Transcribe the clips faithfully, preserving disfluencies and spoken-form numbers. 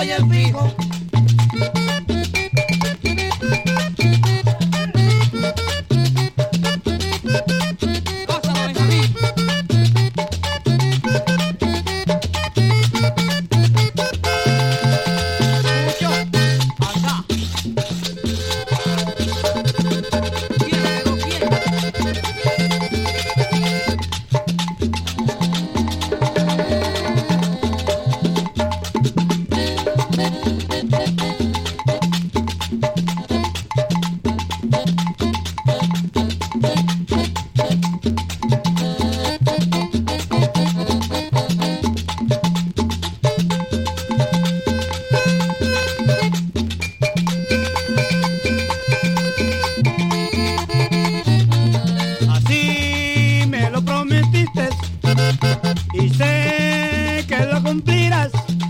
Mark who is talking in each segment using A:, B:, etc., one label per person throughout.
A: soy el fijo.
B: Y sé que lo cumplirás,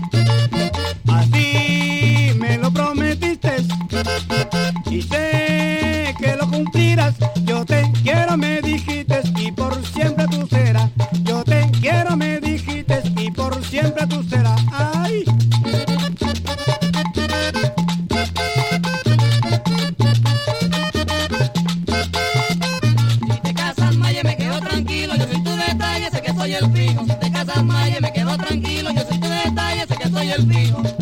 B: así me lo prometiste, y sé que lo cumplirás. Yo te quiero, me dijiste, y por siempre tú serás. Yo te quiero, me dijiste, y por siempre tú serás. Ay.
A: Si te casas, Maye, me quedo tranquilo, yo soy tu detalle, sé que soy el fijo. Si te casas, Maye, me quedo tranquilo, yo soy tu detalle, sé que soy el fijo.